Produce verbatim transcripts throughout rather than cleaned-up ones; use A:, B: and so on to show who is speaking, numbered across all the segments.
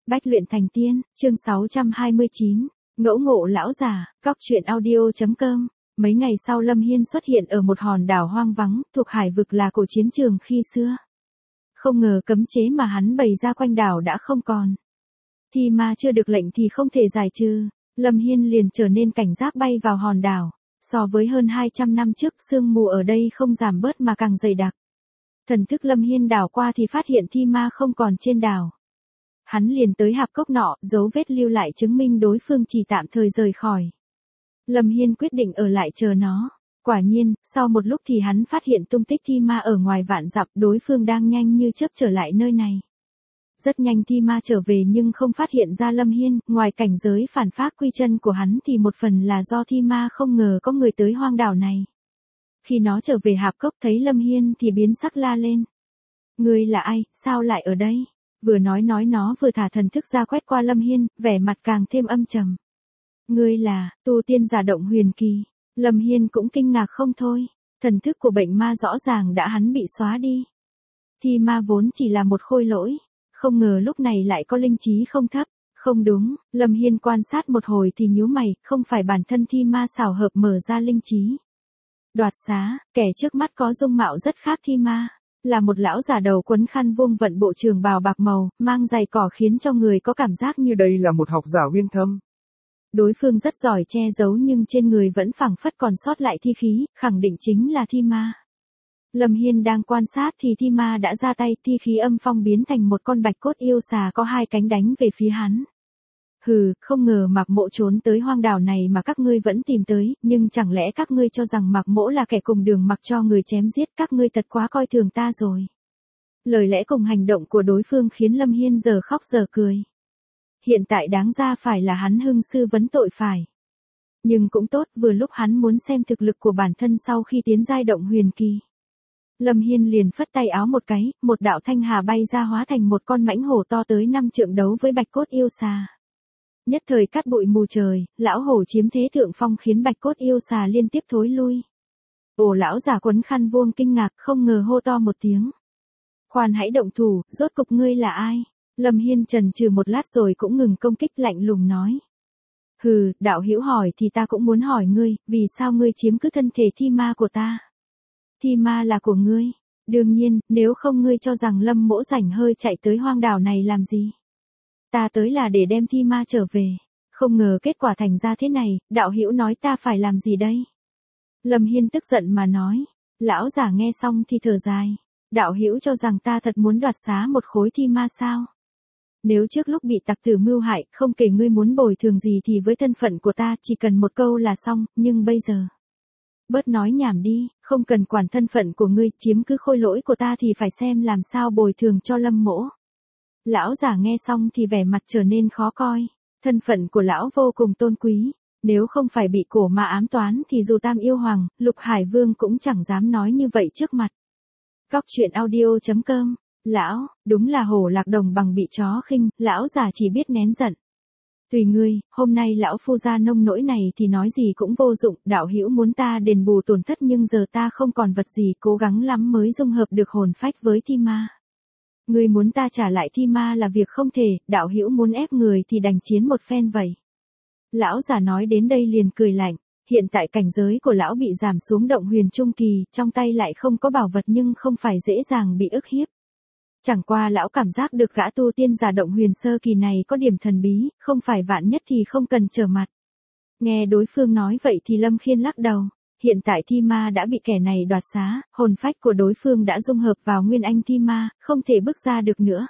A: Bách luyện thành tiên, chương sáu trăm hai mươi chín, ngẫu ngộ lão già, cóc truyện audio.com. Mấy ngày sau Lâm Hiên xuất hiện ở một hòn đảo hoang vắng, thuộc hải vực là cổ chiến trường khi xưa. Không ngờ cấm chế mà hắn bày ra quanh đảo đã không còn. Thi ma chưa được lệnh thì không thể giải trừ, Lâm Hiên liền trở nên cảnh giác bay vào hòn đảo. So với hơn hai trăm năm trước, sương mù ở đây không giảm bớt mà càng dày đặc. Thần thức Lâm Hiên đảo qua thì phát hiện thi ma không còn trên đảo. Hắn liền tới hạp cốc nọ, dấu vết lưu lại chứng minh đối phương chỉ tạm thời rời khỏi. Lâm Hiên quyết định ở lại chờ nó. Quả nhiên, sau một lúc thì hắn phát hiện tung tích thi ma ở ngoài vạn dặm, đối phương đang nhanh như chớp trở lại nơi này. Rất nhanh thi ma trở về nhưng không phát hiện ra Lâm Hiên, ngoài cảnh giới phản phác quy chân của hắn thì một phần là do thi ma không ngờ có người tới hoang đảo này. Khi nó trở về hạp cốc thấy Lâm Hiên thì biến sắc la lên. Ngươi là ai, sao lại ở đây? Vừa nói nói nó vừa thả thần thức ra quét qua Lâm Hiên, vẻ mặt càng thêm âm trầm. Ngươi là, tu tiên giả Động Huyền Kỳ. Lâm Hiên cũng kinh ngạc không thôi, thần thức của bệnh ma rõ ràng đã hắn bị xóa đi. Thi ma vốn chỉ là một khôi lỗi, không ngờ lúc này lại có linh trí không thấp. Không đúng, Lâm Hiên quan sát một hồi thì nhíu mày, không phải bản thân thi ma xảo hợp mở ra linh trí. Đoạt xá, kẻ trước mắt có dung mạo rất khác thi ma. Là một lão già đầu quấn khăn vuông vận bộ trường bào bạc màu, mang giày cỏ khiến cho người có cảm giác như
B: đây là một học giả uyên thâm.
A: Đối phương rất giỏi che giấu nhưng trên người vẫn phảng phất còn sót lại thi khí, khẳng định chính là thi ma. Lâm Hiên đang quan sát thì thi ma đã ra tay, thi khí âm phong biến thành một con bạch cốt yêu xà có hai cánh đánh về phía hắn. Hừ, không ngờ Mạc Mộ trốn tới hoang đảo này mà các ngươi vẫn tìm tới, nhưng chẳng lẽ các ngươi cho rằng Mạc Mỗ là kẻ cùng đường mặc cho người chém giết, các ngươi thật quá coi thường ta rồi. Lời lẽ cùng hành động của đối phương khiến Lâm Hiên giờ khóc giờ cười. Hiện tại đáng ra phải là hắn hưng sư vấn tội phải. Nhưng cũng tốt, vừa lúc hắn muốn xem thực lực của bản thân sau khi tiến giai Động Huyền Kỳ. Lâm Hiên liền phất tay áo một cái, một đạo thanh hà bay ra hóa thành một con mãnh hổ to tới năm trượng đấu với bạch cốt yêu xà. Nhất thời cắt bụi mù trời, lão hổ chiếm thế thượng phong khiến bạch cốt yêu xà liên tiếp thối lui. Ồ, lão già quấn khăn vuông kinh ngạc không ngờ hô to một tiếng. Khoan hãy động thủ, rốt cục ngươi là ai? Lâm Hiên chần chừ một lát rồi cũng ngừng công kích, lạnh lùng nói. Hừ, đạo hữu hỏi thì ta cũng muốn hỏi ngươi, vì sao ngươi chiếm cứ thân thể thi ma của ta? Thi ma là của ngươi. Đương nhiên, nếu không ngươi cho rằng Lâm Mỗ rảnh hơi chạy tới hoang đảo này làm gì? Ta tới là để đem thi ma trở về. Không ngờ kết quả thành ra thế này, đạo hữu nói ta phải làm gì đây? Lâm Hiên tức giận mà nói. Lão giả nghe xong thì thở dài. Đạo hữu cho rằng ta thật muốn đoạt xá một khối thi ma sao? Nếu trước lúc bị tặc tử mưu hại, không kể ngươi muốn bồi thường gì thì với thân phận của ta chỉ cần một câu là xong, nhưng bây giờ. Bớt nói nhảm đi, không cần quản thân phận của ngươi, chiếm cứ khôi lỗi của ta thì phải xem làm sao bồi thường cho Lâm Mỗ. Lão giả nghe xong thì vẻ mặt trở nên khó coi, thân phận của lão vô cùng tôn quý, nếu không phải bị cổ ma ám toán thì dù Tam Yêu Hoàng, Lục Hải Vương cũng chẳng dám nói như vậy trước mặt. Cóc truyện audio.com. Lão, đúng là hổ lạc đồng bằng bị chó khinh, lão già chỉ biết nén giận. Tùy ngươi, hôm nay lão phu ra nông nỗi này thì nói gì cũng vô dụng, đạo hữu muốn ta đền bù tổn thất nhưng giờ ta không còn vật gì, cố gắng lắm mới dung hợp được hồn phách với thi ma. Ngươi muốn ta trả lại thi ma là việc không thể, đạo hữu muốn ép người thì đành chiến một phen vậy. Lão già nói đến đây liền cười lạnh, hiện tại cảnh giới của lão bị giảm xuống Động Huyền Trung Kỳ, trong tay lại không có bảo vật nhưng không phải dễ dàng bị ức hiếp. Chẳng qua lão cảm giác được gã tu tiên giả Động Huyền Sơ Kỳ này có điểm thần bí, không phải vạn nhất thì không cần trở mặt. Nghe đối phương nói vậy thì Lâm Khiên lắc đầu, hiện tại thi ma đã bị kẻ này đoạt xá, hồn phách của đối phương đã dung hợp vào nguyên anh thi ma, không thể bước ra được nữa.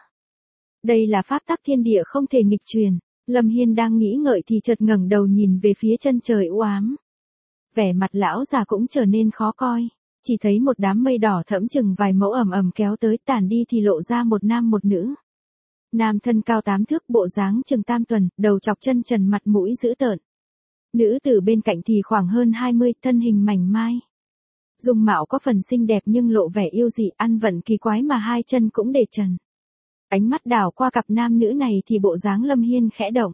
A: Đây là pháp tắc thiên địa không thể nghịch truyền. Lâm Hiên đang nghĩ ngợi thì chợt ngẩng đầu nhìn về phía chân trời u ám. Vẻ mặt lão già cũng trở nên khó coi. Chỉ thấy một đám mây đỏ thẫm chừng vài mẫu ầm ầm kéo tới, tản đi thì lộ ra một nam một nữ. Nam thân cao tám thước, bộ dáng chừng tam tuần, đầu chọc chân trần, mặt mũi dữ tợn. Nữ tử bên cạnh thì khoảng hơn hai mươi, thân hình mảnh mai. Dung mạo có phần xinh đẹp nhưng lộ vẻ yêu dị, ăn vận kỳ quái mà hai chân cũng để trần. Ánh mắt đảo qua cặp nam nữ này thì bộ dáng Lâm Hiên khẽ động.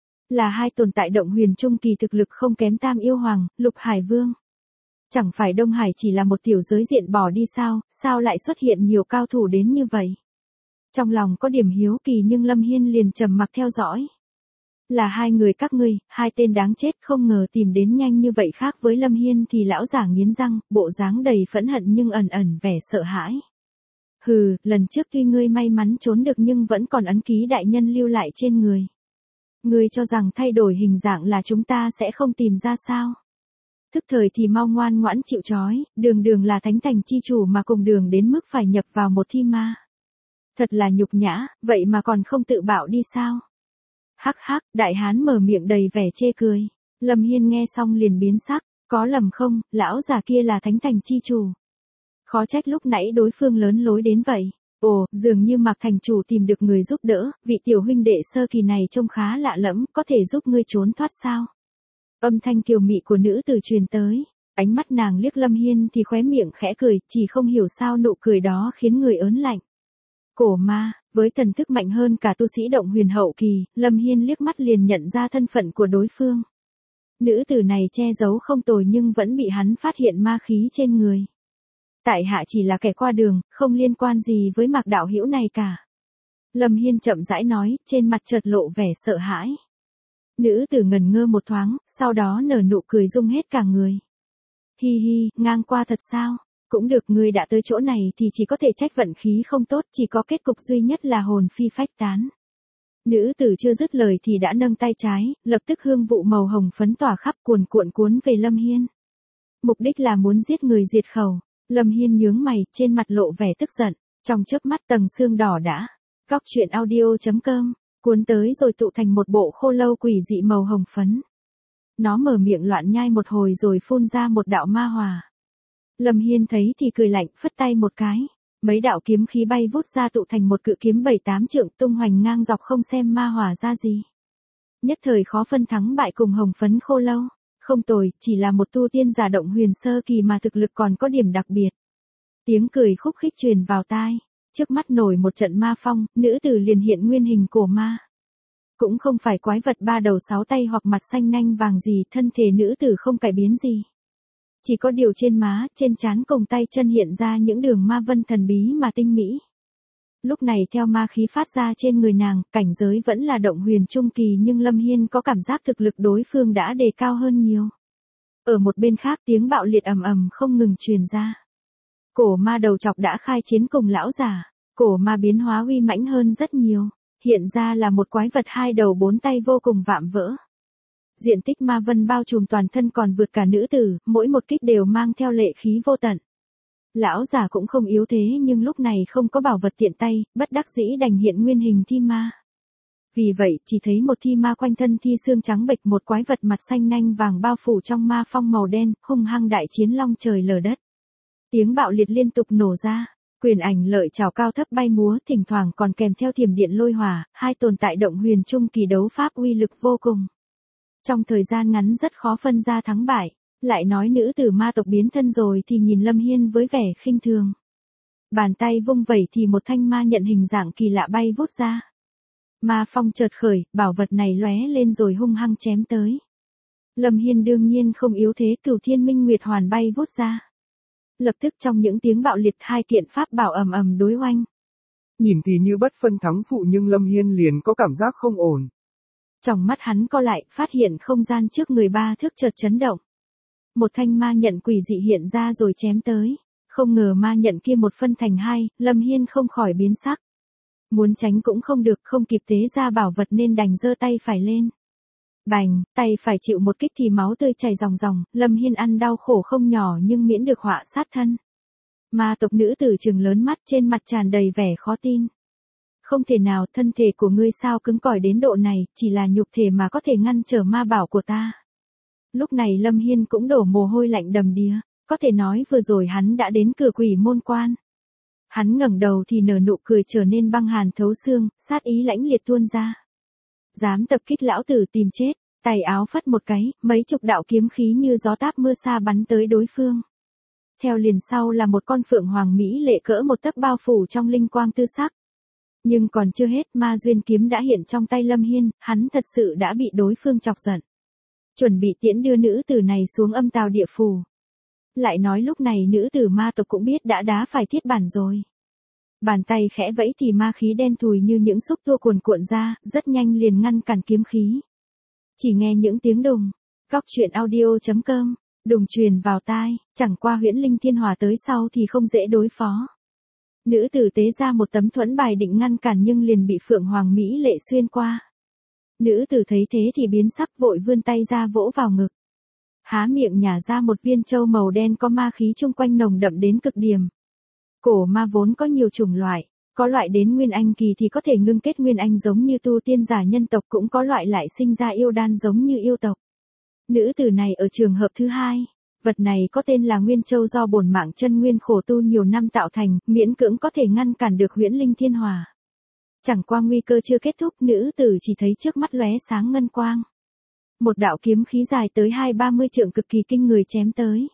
A: Là hai tồn tại Động Huyền Trung Kỳ thực lực không kém Tam Yêu Hoàng, Lục Hải Vương. Chẳng phải Đông Hải chỉ là một tiểu giới diện bỏ đi sao, sao lại xuất hiện nhiều cao thủ đến như vậy? Trong lòng có điểm hiếu kỳ nhưng Lâm Hiên liền trầm mặc theo dõi. Là hai người các ngươi, hai tên đáng chết, không ngờ tìm đến nhanh như vậy. Khác với Lâm Hiên thì lão giả nghiến răng, bộ dáng đầy phẫn hận nhưng ẩn ẩn vẻ sợ hãi. Hừ, lần trước tuy ngươi may mắn trốn được nhưng vẫn còn ấn ký đại nhân lưu lại trên người. Ngươi cho rằng thay đổi hình dạng là chúng ta sẽ không tìm ra sao? Thức thời thì mau ngoan ngoãn chịu trói, đường đường là thánh thành chi chủ mà cùng đường đến mức phải nhập vào một thi ma. Thật là nhục nhã, vậy mà còn không tự bạo đi sao? Hắc hắc, đại hán mở miệng đầy vẻ chê cười. Lâm Hiên nghe xong liền biến sắc, có lầm không, lão già kia là thánh thành chi chủ. Khó trách lúc nãy đối phương lớn lối đến vậy. Ồ, dường như Mạc thành chủ tìm được người giúp đỡ, vị tiểu huynh đệ sơ kỳ này trông khá lạ lẫm, có thể giúp ngươi trốn thoát sao? Âm thanh kiều mị của nữ tử truyền tới, ánh mắt nàng liếc Lâm Hiên thì khóe miệng khẽ cười, chỉ không hiểu sao nụ cười đó khiến người ớn lạnh. Cổ ma, với thần thức mạnh hơn cả tu sĩ động huyền hậu kỳ, Lâm Hiên liếc mắt liền nhận ra thân phận của đối phương. Nữ tử này che giấu không tồi nhưng vẫn bị hắn phát hiện ma khí trên người. Tại hạ chỉ là kẻ qua đường, không liên quan gì với Mạc đạo hữu này cả. Lâm Hiên chậm rãi nói, trên mặt chợt lộ vẻ sợ hãi. Nữ tử ngần ngơ một thoáng, sau đó nở nụ cười rung hết cả người. Hi hi, ngang qua thật sao? Cũng được, ngươi đã tới chỗ này thì chỉ có thể trách vận khí không tốt, chỉ có kết cục duy nhất là hồn phi phách tán. Nữ tử chưa dứt lời thì đã nâng tay trái, lập tức hương vụ màu hồng phấn tỏa khắp cuồn cuộn cuốn về Lâm Hiên. Mục đích là muốn giết người diệt khẩu. Lâm Hiên nhướng mày, trên mặt lộ vẻ tức giận, trong chớp mắt tầng xương đỏ đã. Góc truyện audio chấm com, cuốn tới rồi tụ thành một bộ khô lâu quỷ dị màu hồng phấn. Nó mở miệng loạn nhai một hồi rồi phun ra một đạo ma hỏa. Lâm Hiên thấy thì cười lạnh, phất tay một cái. Mấy đạo kiếm khí bay vút ra tụ thành một cự kiếm bảy tám trượng tung hoành ngang dọc không xem ma hỏa ra gì. Nhất thời khó phân thắng bại cùng hồng phấn khô lâu. Không tồi, chỉ là một tu tiên giả động huyền sơ kỳ mà thực lực còn có điểm đặc biệt. Tiếng cười khúc khích truyền vào tai. Trước mắt nổi một trận ma phong, nữ tử liền hiện nguyên hình cổ ma. Cũng không phải quái vật ba đầu sáu tay hoặc mặt xanh nanh vàng gì, thân thể nữ tử không cải biến gì. Chỉ có điều trên má, trên trán cùng tay chân hiện ra những đường ma vân thần bí mà tinh mỹ. Lúc này theo ma khí phát ra trên người nàng, cảnh giới vẫn là động huyền trung kỳ nhưng Lâm Hiên có cảm giác thực lực đối phương đã đề cao hơn nhiều. Ở một bên khác tiếng bạo liệt ầm ầm không ngừng truyền ra. Cổ ma đầu chọc đã khai chiến cùng lão giả, cổ ma biến hóa uy mãnh hơn rất nhiều, hiện ra là một quái vật hai đầu bốn tay vô cùng vạm vỡ. Diện tích ma vân bao trùm toàn thân còn vượt cả nữ tử, mỗi một kích đều mang theo lệ khí vô tận. Lão già cũng không yếu thế nhưng lúc này không có bảo vật tiện tay, bất đắc dĩ đành hiện nguyên hình thi ma. Vì vậy, chỉ thấy một thi ma quanh thân thi xương trắng bệch, một quái vật mặt xanh nanh vàng bao phủ trong ma phong màu đen, hung hăng đại chiến long trời lở đất. Tiếng bạo liệt liên tục nổ ra, quyền ảnh lợi trảo cao thấp bay múa, thỉnh thoảng còn kèm theo thiểm điện lôi hỏa, hai tồn tại động huyền trung kỳ đấu pháp uy lực vô cùng. Trong thời gian ngắn rất khó phân ra thắng bại. Lại nói nữ tử ma tộc biến thân rồi thì nhìn Lâm Hiên với vẻ khinh thường. Bàn tay vung vẩy thì một thanh ma nhận hình dạng kỳ lạ bay vút ra. Ma phong chợt khởi, bảo vật này lóe lên rồi hung hăng chém tới. Lâm Hiên đương nhiên không yếu thế, Cửu Thiên Minh Nguyệt Hoàn bay vút ra. Lập tức trong những tiếng bạo liệt hai kiện pháp bảo ầm ầm đối oanh.
B: Nhìn thì như bất phân thắng phụ nhưng Lâm Hiên liền có cảm giác không ổn.
A: Trong mắt hắn co lại, phát hiện không gian trước người ba thước chợt chấn động. Một thanh ma nhận quỷ dị hiện ra rồi chém tới. Không ngờ ma nhận kia một phân thành hai, Lâm Hiên không khỏi biến sắc. Muốn tránh cũng không được, không kịp tế ra bảo vật nên đành giơ tay phải lên. Bành, tay phải chịu một kích thì máu tươi chảy ròng ròng, Lâm Hiên ăn đau khổ không nhỏ nhưng miễn được họa sát thân. Ma tộc nữ tử trừng lớn mắt, trên mặt tràn đầy vẻ khó tin. Không thể nào, thân thể của ngươi sao cứng cỏi đến độ này, chỉ là nhục thể mà có thể ngăn trở ma bảo của ta. Lúc này Lâm Hiên cũng đổ mồ hôi lạnh đầm đìa, có thể nói vừa rồi hắn đã đến cửa quỷ môn quan. Hắn ngẩng đầu thì nở nụ cười trở nên băng hàn thấu xương, sát ý lãnh liệt tuôn ra. Dám tập kích lão tử tìm chết, tay áo phất một cái, mấy chục đạo kiếm khí như gió táp mưa sa bắn tới đối phương. Theo liền sau là một con phượng hoàng mỹ lệ cỡ một tấc bao phủ trong linh quang tư sắc. Nhưng còn chưa hết, ma duyên kiếm đã hiện trong tay Lâm Hiên, hắn thật sự đã bị đối phương chọc giận. Chuẩn bị tiễn đưa nữ tử này xuống âm tào địa phủ. Lại nói lúc này nữ tử ma tộc cũng biết đã đá phải thiết bản rồi. Bàn tay khẽ vẫy thì ma khí đen thùi như những xúc tua cuồn cuộn ra, rất nhanh liền ngăn cản kiếm khí. Chỉ nghe những tiếng đùng. Góc truyện audio chấm com, đùng truyền vào tai, chẳng qua huyễn linh thiên hỏa tới sau thì không dễ đối phó. Nữ tử tế ra một tấm thuẫn bài định ngăn cản nhưng liền bị Phượng Hoàng Mỹ lệ xuyên qua. Nữ tử thấy thế thì biến sắc vội vươn tay ra vỗ vào ngực. Há miệng nhả ra một viên châu màu đen có ma khí chung quanh nồng đậm đến cực điểm. Cổ ma vốn có nhiều chủng loại, có loại đến nguyên anh kỳ thì có thể ngưng kết nguyên anh giống như tu tiên giả nhân tộc, cũng có loại lại sinh ra yêu đan giống như yêu tộc. Nữ tử này ở trường hợp thứ hai, vật này có tên là Nguyên Châu do bổn mạng chân nguyên khổ tu nhiều năm tạo thành, miễn cưỡng có thể ngăn cản được huyễn linh thiên hỏa. Chẳng qua nguy cơ chưa kết thúc, nữ tử chỉ thấy trước mắt lóe sáng ngân quang. Một đạo kiếm khí dài tới hai ba mươi trượng cực kỳ kinh người chém tới.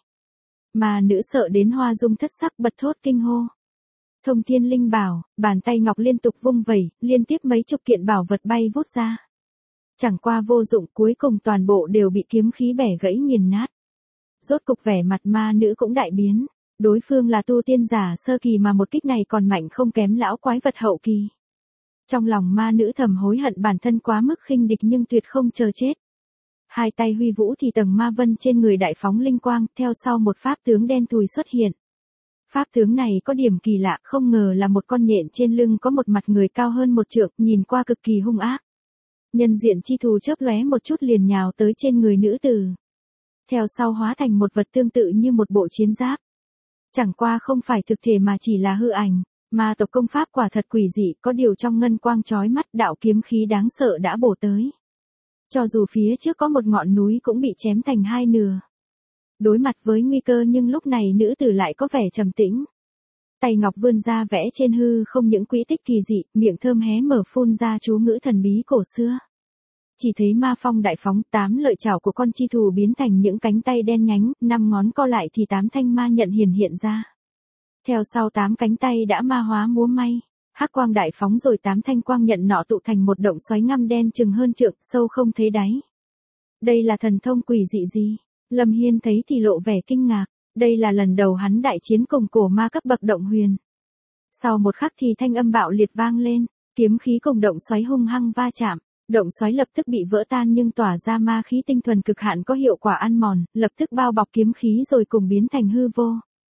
A: Mà nữ sợ đến hoa dung thất sắc bật thốt kinh hô. Thông thiên linh bảo, bàn tay ngọc liên tục vung vẩy, liên tiếp mấy chục kiện bảo vật bay vút ra. Chẳng qua vô dụng, cuối cùng toàn bộ đều bị kiếm khí bẻ gãy nghiền nát. Rốt cục vẻ mặt ma nữ cũng đại biến, đối phương là tu tiên giả sơ kỳ mà một kích này còn mạnh không kém lão quái vật hậu kỳ. Trong lòng ma nữ thầm hối hận bản thân quá mức khinh địch nhưng tuyệt không chờ chết. Hai tay huy vũ thì tầng ma vân trên người đại phóng linh quang, theo sau một pháp tướng đen thùi xuất hiện. Pháp tướng này có điểm kỳ lạ, không ngờ là một con nhện trên lưng có một mặt người cao hơn một trượng, nhìn qua cực kỳ hung ác. Nhân diện chi thù chớp lóe một chút liền nhào tới trên người nữ tử. Theo sau hóa thành một vật tương tự như một bộ chiến giáp. Chẳng qua không phải thực thể mà chỉ là hư ảnh, mà tộc công pháp quả thật quỷ dị, có điều trong ngân quang chói mắt đạo kiếm khí đáng sợ đã bổ tới. Cho dù phía trước có một ngọn núi cũng bị chém thành hai nửa. Đối mặt với nguy cơ nhưng lúc này nữ tử lại có vẻ trầm tĩnh. Tay ngọc vươn ra vẽ trên hư không những quỹ tích kỳ dị, miệng thơm hé mở phun ra chú ngữ thần bí cổ xưa. Chỉ thấy ma phong đại phóng, tám lợi chảo của con chi thù biến thành những cánh tay đen nhánh, năm ngón co lại thì tám thanh ma nhận hiển hiện ra. Theo sau tám cánh tay đã ma hóa múa may, hắc quang đại phóng rồi tám thanh quang nhận nọ tụ thành một động xoáy ngăm đen chừng hơn trượng, sâu không thấy đáy. Đây là thần thông quỷ dị gì? Lâm Hiên thấy thì lộ vẻ kinh ngạc, đây là lần đầu hắn đại chiến cùng cổ ma cấp bậc động huyền. Sau một khắc thì thanh âm bạo liệt vang lên, kiếm khí cùng động xoáy hung hăng va chạm, động xoáy lập tức bị vỡ tan nhưng tỏa ra ma khí tinh thuần cực hạn có hiệu quả ăn mòn, lập tức bao bọc kiếm khí rồi cùng biến thành hư vô.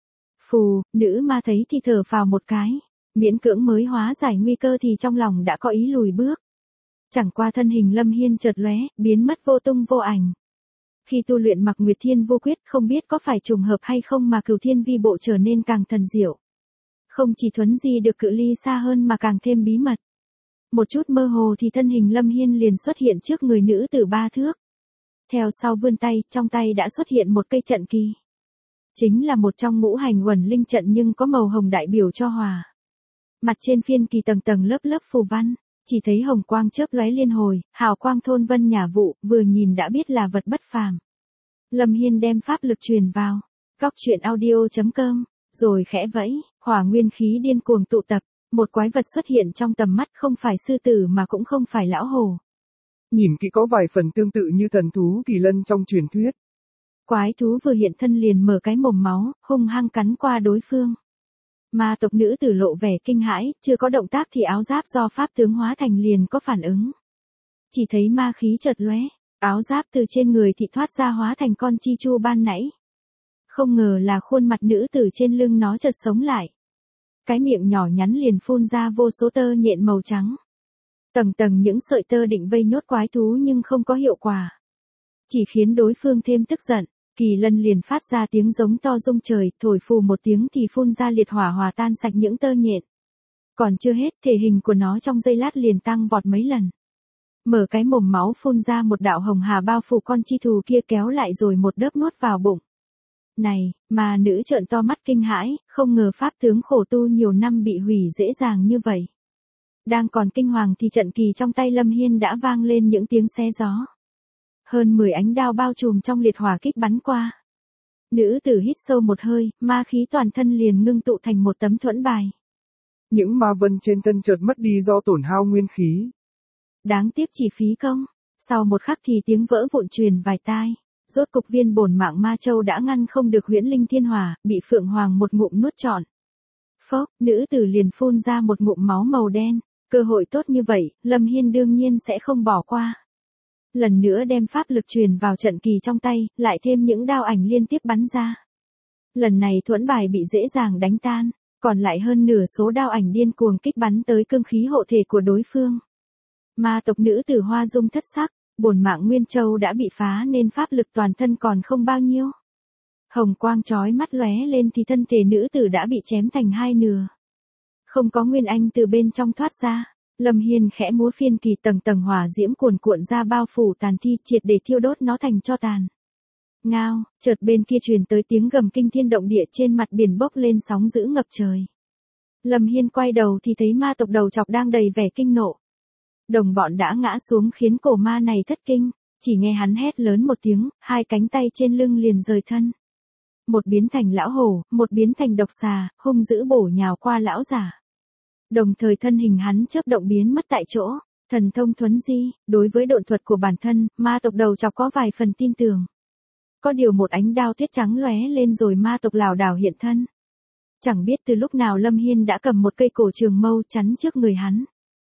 A: Phù, nữ ma thấy thì thở phào một cái, miễn cưỡng mới hóa giải nguy cơ thì trong lòng đã có ý lùi bước. Chẳng qua thân hình Lâm Hiên chợt lóe, biến mất vô tung vô ảnh. Khi tu luyện Mặc Nguyệt Thiên Vô Quyết không biết có phải trùng hợp hay không mà Cửu Thiên Vi Bộ trở nên càng thần diệu. Không chỉ thuấn di được cự ly xa hơn mà càng thêm bí mật. Một chút mơ hồ thì thân hình Lâm Hiên liền xuất hiện trước người nữ tử ba thước. Theo sau vươn tay, trong tay đã xuất hiện một cây trận kỳ. Chính là một trong ngũ hành uẩn linh trận nhưng có màu hồng đại biểu cho hòa. Mặt trên phiên kỳ tầng tầng lớp lớp phù văn, chỉ thấy hồng quang chớp lóe liên hồi, hào quang thôn vân nhà vụ, vừa nhìn đã biết là vật bất phàm. Lâm Hiên đem pháp lực truyền vào, góc truyện audio chấm com, rồi khẽ vẫy, hỏa nguyên khí điên cuồng tụ tập, một quái vật xuất hiện trong tầm mắt, không phải sư tử mà cũng không phải lão hổ.
B: Nhìn kỹ có vài phần tương tự như thần thú kỳ lân trong truyền thuyết.
A: Quái thú vừa hiện thân liền mở cái mồm máu, hung hăng cắn qua đối phương. Ma tộc nữ tử lộ vẻ kinh hãi, chưa có động tác thì áo giáp do pháp tướng hóa thành liền có phản ứng. Chỉ thấy ma khí chợt lóe, áo giáp từ trên người thì thoát ra hóa thành con chi chu ban nãy. Không ngờ là khuôn mặt nữ tử trên lưng nó chợt sống lại. Cái miệng nhỏ nhắn liền phun ra vô số tơ nhện màu trắng. Tầng tầng những sợi tơ định vây nhốt quái thú nhưng không có hiệu quả. Chỉ khiến đối phương thêm tức giận. Kỳ lân liền phát ra tiếng giống to rung trời, thổi phù một tiếng thì phun ra liệt hỏa hòa tan sạch những tơ nhện. Còn chưa hết, thể hình của nó trong giây lát liền tăng vọt mấy lần. Mở cái mồm máu phun ra một đạo hồng hà bao phủ con chi thù kia kéo lại rồi một đớp nuốt vào bụng. Này, mà nữ trợn to mắt kinh hãi, không ngờ pháp tướng khổ tu nhiều năm bị hủy dễ dàng như vậy. Đang còn kinh hoàng thì trận kỳ trong tay Lâm Hiên đã vang lên những tiếng xé gió. Hơn mười ánh đao bao trùm trong liệt hỏa kích bắn qua. Nữ tử hít sâu một hơi, ma khí toàn thân liền ngưng tụ thành một tấm thuẫn bài.
B: Những ma vân trên thân chợt mất đi do tổn hao nguyên khí.
A: Đáng tiếc chỉ phí công. Sau một khắc thì tiếng vỡ vụn truyền vài tai. Rốt cục viên bổn mạng ma châu đã ngăn không được huyễn linh thiên hỏa, bị Phượng Hoàng một ngụm nuốt trọn. Phốc, nữ tử liền phun ra một ngụm máu màu đen. Cơ hội tốt như vậy, Lâm Hiên đương nhiên sẽ không bỏ qua. Lần nữa đem pháp lực truyền vào trận kỳ trong tay, lại thêm những đao ảnh liên tiếp bắn ra. Lần này thuẫn bài bị dễ dàng đánh tan, còn lại hơn nửa số đao ảnh điên cuồng kích bắn tới cương khí hộ thể của đối phương. Ma tộc nữ tử hoa dung thất sắc, bổn mạng Nguyên Châu đã bị phá nên pháp lực toàn thân còn không bao nhiêu. Hồng quang chói mắt lóe lên thì thân thể nữ tử đã bị chém thành hai nửa. Không có Nguyên Anh từ bên trong thoát ra, Lâm Hiên khẽ múa phiên kỳ, tầng tầng hỏa diễm cuồn cuộn ra bao phủ tàn thi, triệt để thiêu đốt nó thành tro tàn. Ngao, chợt bên kia truyền tới tiếng gầm kinh thiên động địa, trên mặt biển bốc lên sóng dữ ngập trời. Lâm Hiên quay đầu thì thấy ma tộc đầu chọc đang đầy vẻ kinh nộ. Đồng bọn đã ngã xuống khiến cổ ma này thất kinh, chỉ nghe hắn hét lớn một tiếng, hai cánh tay trên lưng liền rời thân. Một biến thành lão hổ, một biến thành độc xà, hung dữ bổ nhào qua lão giả. Đồng thời thân hình hắn chớp động biến mất tại chỗ, thần thông thuấn di, đối với độn thuật của bản thân, ma tộc đầu chọc có vài phần tin tưởng. Có điều một ánh đao tuyết trắng lóe lên rồi ma tộc lảo đảo hiện thân. Chẳng biết từ lúc nào Lâm Hiên đã cầm một cây cổ trường mâu chắn trước người hắn.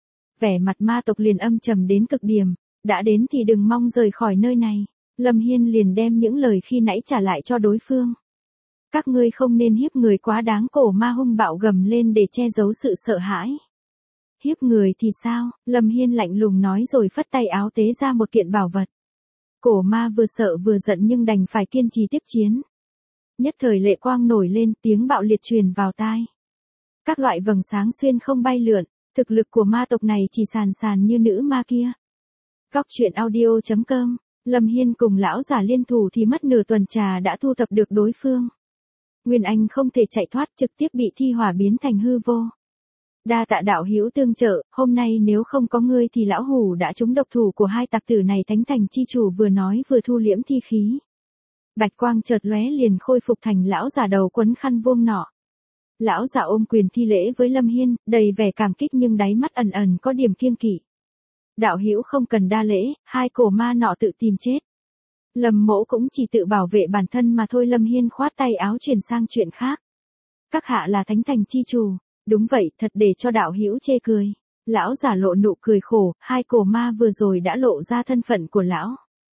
A: Vẻ mặt ma tộc liền âm trầm đến cực điểm, đã đến thì đừng mong rời khỏi nơi này. Lâm Hiên liền đem những lời khi nãy trả lại cho đối phương. Các ngươi không nên hiếp người quá đáng, cổ ma hung bạo gầm lên để che giấu sự sợ hãi. Hiếp người thì sao? Lâm Hiên lạnh lùng nói rồi phất tay áo tế ra một kiện bảo vật. Cổ ma vừa sợ vừa giận nhưng đành phải kiên trì tiếp chiến. Nhất thời lệ quang nổi lên, tiếng bạo liệt truyền vào tai. Các loại vầng sáng xuyên không bay lượn, thực lực của ma tộc này chỉ sàn sàn như nữ ma kia. Góc truyện audio chấm com, Lâm Hiên cùng lão giả liên thủ thì mất nửa tuần trà đã thu thập được đối phương. Nguyên Anh không thể chạy thoát, trực tiếp bị thi hỏa biến thành hư vô. Đa tạ đạo hữu tương trợ, hôm nay nếu không có ngươi thì lão hủ đã trúng độc thủ của hai tặc tử này. Thánh thành chi chủ vừa nói vừa thu liễm thi khí. Bạch quang chợt lóe liền khôi phục thành lão giả đầu quấn khăn vuông nọ. Lão giả ôm quyền thi lễ với Lâm Hiên, đầy vẻ cảm kích nhưng đáy mắt ẩn ẩn có điểm kiêng kỵ. Đạo hữu không cần đa lễ, hai cổ ma nọ tự tìm chết. Lâm mỗ cũng chỉ tự bảo vệ bản thân mà thôi. Lâm Hiên khoát tay áo chuyển sang chuyện khác. Các hạ là thánh thành chi chủ. Đúng vậy, thật để cho đạo hữu chê cười. Lão giả lộ nụ cười khổ, hai cổ ma vừa rồi đã lộ ra thân phận của lão.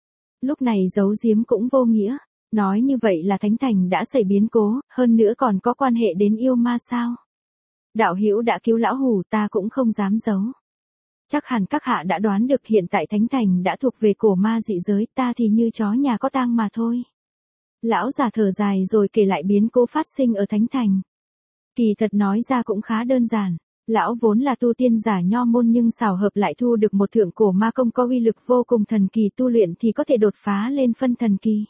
A: Lúc này giấu giếm cũng vô nghĩa. Nói như vậy là thánh thành đã xảy biến cố, hơn nữa còn có quan hệ đến yêu ma sao? Đạo hữu đã cứu lão hủ, ta cũng không dám giấu. Chắc hẳn các hạ đã đoán được hiện tại thánh thành đã thuộc về cổ ma dị giới, ta thì như chó nhà có tang mà thôi. Lão già thở dài rồi kể lại biến cố phát sinh ở thánh thành. Kỳ thật nói ra cũng khá đơn giản. Lão vốn là tu tiên giả nho môn nhưng xảo hợp lại thu được một thượng cổ ma công có uy lực vô cùng thần kỳ, tu luyện thì có thể đột phá lên phân thần kỳ.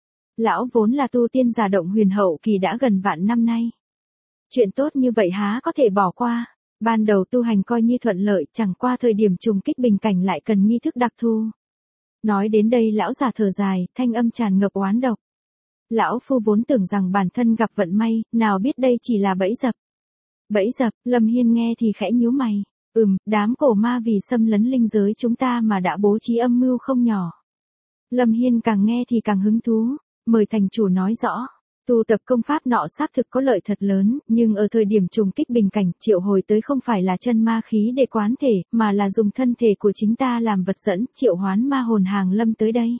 A: Lão vốn là tu tiên giả động huyền hậu kỳ đã gần vạn năm nay. Chuyện tốt như vậy há có thể bỏ qua. Ban đầu tu hành coi như thuận lợi, chẳng qua thời điểm trùng kích bình cảnh lại cần nghi thức đặc thù. Nói đến đây lão già thở dài, thanh âm tràn ngập oán độc. Lão phu vốn tưởng rằng bản thân gặp vận may, nào biết đây chỉ là bẫy dập. Bẫy dập, Lâm Hiên nghe thì khẽ nhíu mày. Ừm, đám cổ ma vì xâm lấn linh giới chúng ta mà đã bố trí âm mưu không nhỏ. Lâm Hiên càng nghe thì càng hứng thú. Mời thành chủ nói rõ. Tu tập công pháp nọ xác thực có lợi thật lớn, nhưng ở thời điểm trùng kích bình cảnh triệu hồi tới không phải là chân ma khí để quán thể, mà là dùng thân thể của chính ta làm vật dẫn, triệu hoán ma hồn hàng lâm tới đây.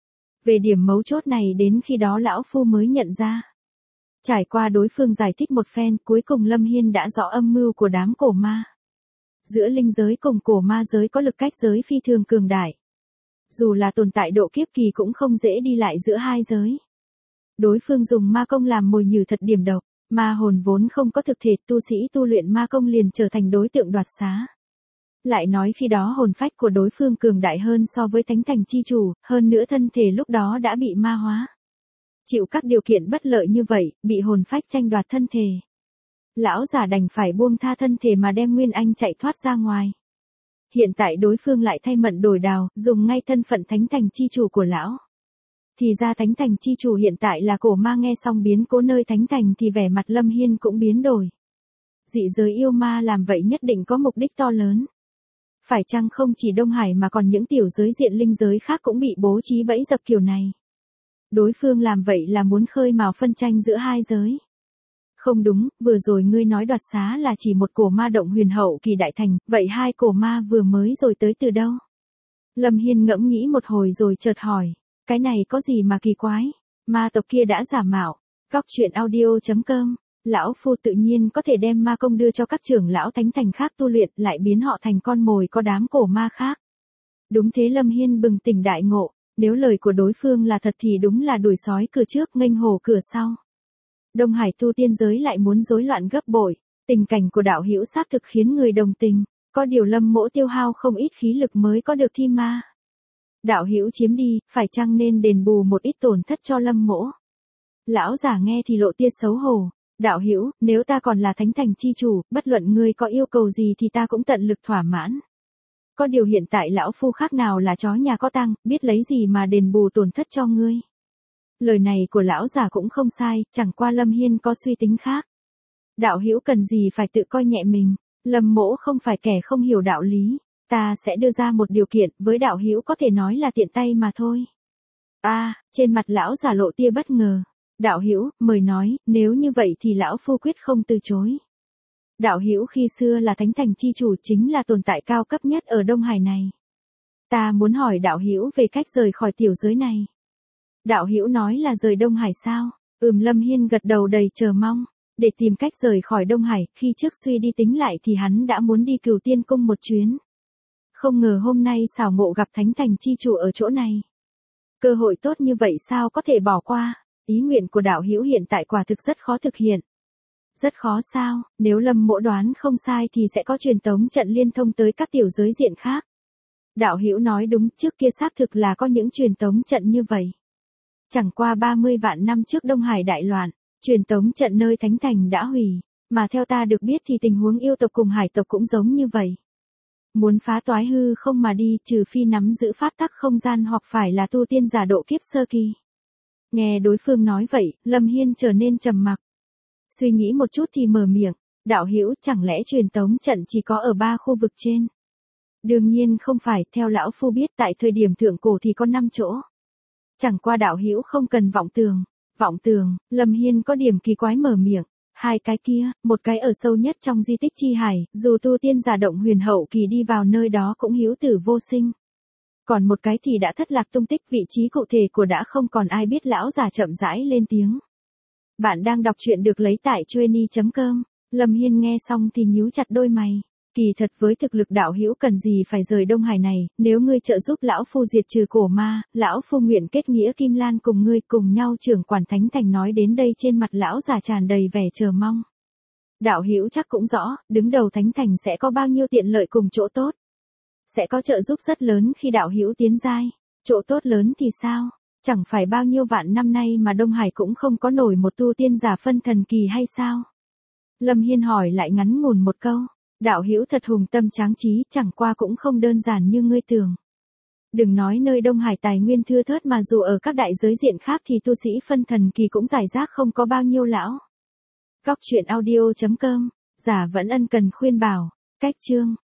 A: Về điểm mấu chốt này đến khi đó lão phu mới nhận ra. Trải qua đối phương giải thích một phen, cuối cùng Lâm Hiên đã rõ âm mưu của đám cổ ma. Giữa linh giới cùng cổ ma giới có lực cách giới phi thường cường đại. Dù là tồn tại độ kiếp kỳ cũng không dễ đi lại giữa hai giới. Đối phương dùng ma công làm mồi nhử thật điểm độc, ma hồn vốn không có thực thể, tu sĩ tu luyện ma công liền trở thành đối tượng đoạt xá. Lại nói khi đó hồn phách của đối phương cường đại hơn so với thánh thành chi chủ, hơn nữa thân thể lúc đó đã bị ma hóa. Chịu các điều kiện bất lợi như vậy, bị hồn phách tranh đoạt thân thể. Lão giả đành phải buông tha thân thể mà đem Nguyên Anh chạy thoát ra ngoài. Hiện tại đối phương lại thay mận đổi đào, dùng ngay thân phận thánh thành chi chủ của lão. Thì ra thánh thành chi chủ hiện tại là cổ ma. Nghe xong biến cố nơi thánh thành thì vẻ mặt Lâm Hiên cũng biến đổi. Dị giới yêu ma làm vậy nhất định có mục đích to lớn. Phải chăng không chỉ Đông Hải mà còn những tiểu giới diện linh giới khác cũng bị bố trí bẫy dập kiểu này. Đối phương làm vậy là muốn khơi mào phân tranh giữa hai giới. Không đúng, vừa rồi ngươi nói đoạt xá là chỉ một cổ ma động huyền hậu kỳ đại thành, vậy hai cổ ma vừa mới rồi tới từ đâu? Lâm Hiên ngẫm nghĩ một hồi rồi chợt hỏi, cái này có gì mà kỳ quái? Ma tộc kia đã giả mạo. Góc truyện audio chấm com, lão phu tự nhiên có thể đem ma công đưa cho các trưởng lão thánh thành khác tu luyện, lại biến họ thành con mồi có đám cổ ma khác. Đúng thế, Lâm Hiên bừng tỉnh đại ngộ, nếu lời của đối phương là thật thì đúng là đuổi sói cửa trước nghênh hổ cửa sau. Đông Hải tu tiên giới lại muốn rối loạn gấp bội, tình cảnh của đạo hữu xác thực khiến người đồng tình, có điều Lâm mỗ tiêu hao không ít khí lực mới có được thi ma. Đạo hữu chiếm đi, phải chăng nên đền bù một ít tổn thất cho Lâm mỗ? Lão giả nghe thì lộ tia xấu hổ, đạo hữu, nếu ta còn là thánh thành chi chủ, bất luận ngươi có yêu cầu gì thì ta cũng tận lực thỏa mãn. Có điều hiện tại lão phu khác nào là chó nhà có tang, biết lấy gì mà đền bù tổn thất cho ngươi. Lời này của lão giả cũng không sai, chẳng qua Lâm Hiên có suy tính khác. Đạo hữu cần gì phải tự coi nhẹ mình, Lâm mỗ không phải kẻ không hiểu đạo lý, ta sẽ đưa ra một điều kiện, với đạo hữu có thể nói là tiện tay mà thôi. A, à, trên mặt lão giả lộ tia bất ngờ. Đạo hữu, mời nói, nếu như vậy thì lão phu quyết không từ chối. Đạo hữu khi xưa là thánh thành chi chủ, chính là tồn tại cao cấp nhất ở Đông Hải này. Ta muốn hỏi đạo hữu về cách rời khỏi tiểu giới này. Đạo hữu nói là rời Đông Hải sao? Ừm, Lâm Hiên gật đầu đầy chờ mong. Để tìm cách rời khỏi Đông Hải, khi trước suy đi tính lại thì hắn đã muốn đi Cửu Tiên Cung một chuyến. Không ngờ hôm nay xảo ngộ gặp thánh thành chi chủ ở chỗ này. Cơ hội tốt như vậy sao có thể bỏ qua? Ý nguyện của đạo hữu hiện tại quả thực rất khó thực hiện. Rất khó sao? Nếu Lâm mỗ đoán không sai thì sẽ có truyền tống trận liên thông tới các tiểu giới diện khác. Đạo hữu nói đúng, trước kia xác thực là có những truyền tống trận như vậy. Chẳng qua ba mươi vạn năm trước Đông Hải đại loạn, truyền tống trận nơi thánh thành đã hủy, mà theo ta được biết thì tình huống yêu tộc cùng hải tộc cũng giống như vậy. Muốn phá toái hư không mà đi, trừ phi nắm giữ pháp tắc không gian hoặc phải là tu tiên giả độ kiếp sơ kỳ. Nghe đối phương nói vậy, Lâm Hiên trở nên trầm mặc. Suy nghĩ một chút thì mở miệng, đạo hữu, chẳng lẽ truyền tống trận chỉ có ở ba khu vực trên? Đương nhiên không phải, theo lão phu biết tại thời điểm thượng cổ thì có năm chỗ. Chẳng qua đạo hữu không cần vọng tường. Vọng tường, Lâm Hiên có điểm kỳ quái mở miệng. Hai cái kia, một cái ở sâu nhất trong di tích chi hải, dù tu tiên giả động huyền hậu kỳ đi vào nơi đó cũng hữu tử vô sinh. Còn một cái thì đã thất lạc tung tích, vị trí cụ thể của đã không còn ai biết. Lão giả chậm rãi lên tiếng. Bạn đang đọc truyện được lấy tại chueny chấm com. Lâm Hiên nghe xong thì nhíu chặt đôi mày. Kỳ thật với thực lực đạo hữu cần gì phải rời Đông Hải này, nếu ngươi trợ giúp lão phu diệt trừ cổ ma, lão phu nguyện kết nghĩa Kim Lan cùng ngươi cùng nhau trưởng quản thánh thành. Nói đến đây trên mặt lão giả tràn đầy vẻ chờ mong. Đạo hữu chắc cũng rõ, đứng đầu thánh thành sẽ có bao nhiêu tiện lợi cùng chỗ tốt. Sẽ có trợ giúp rất lớn khi đạo hữu tiến giai. Chỗ tốt lớn thì sao? Chẳng phải bao nhiêu vạn năm nay mà Đông Hải cũng không có nổi một tu tiên giả phân thần kỳ hay sao? Lâm Hiên hỏi lại ngắn ngủn một câu. Đạo hữu thật hùng tâm tráng trí, chẳng qua cũng không đơn giản như ngươi tưởng. Đừng nói nơi Đông Hải tài nguyên thưa thớt mà dù ở các đại giới diện khác thì tu sĩ phân thần kỳ cũng rải rác không có bao nhiêu lão. Góc truyện audio chấm com, giả vẫn ân cần khuyên bảo. Cách chương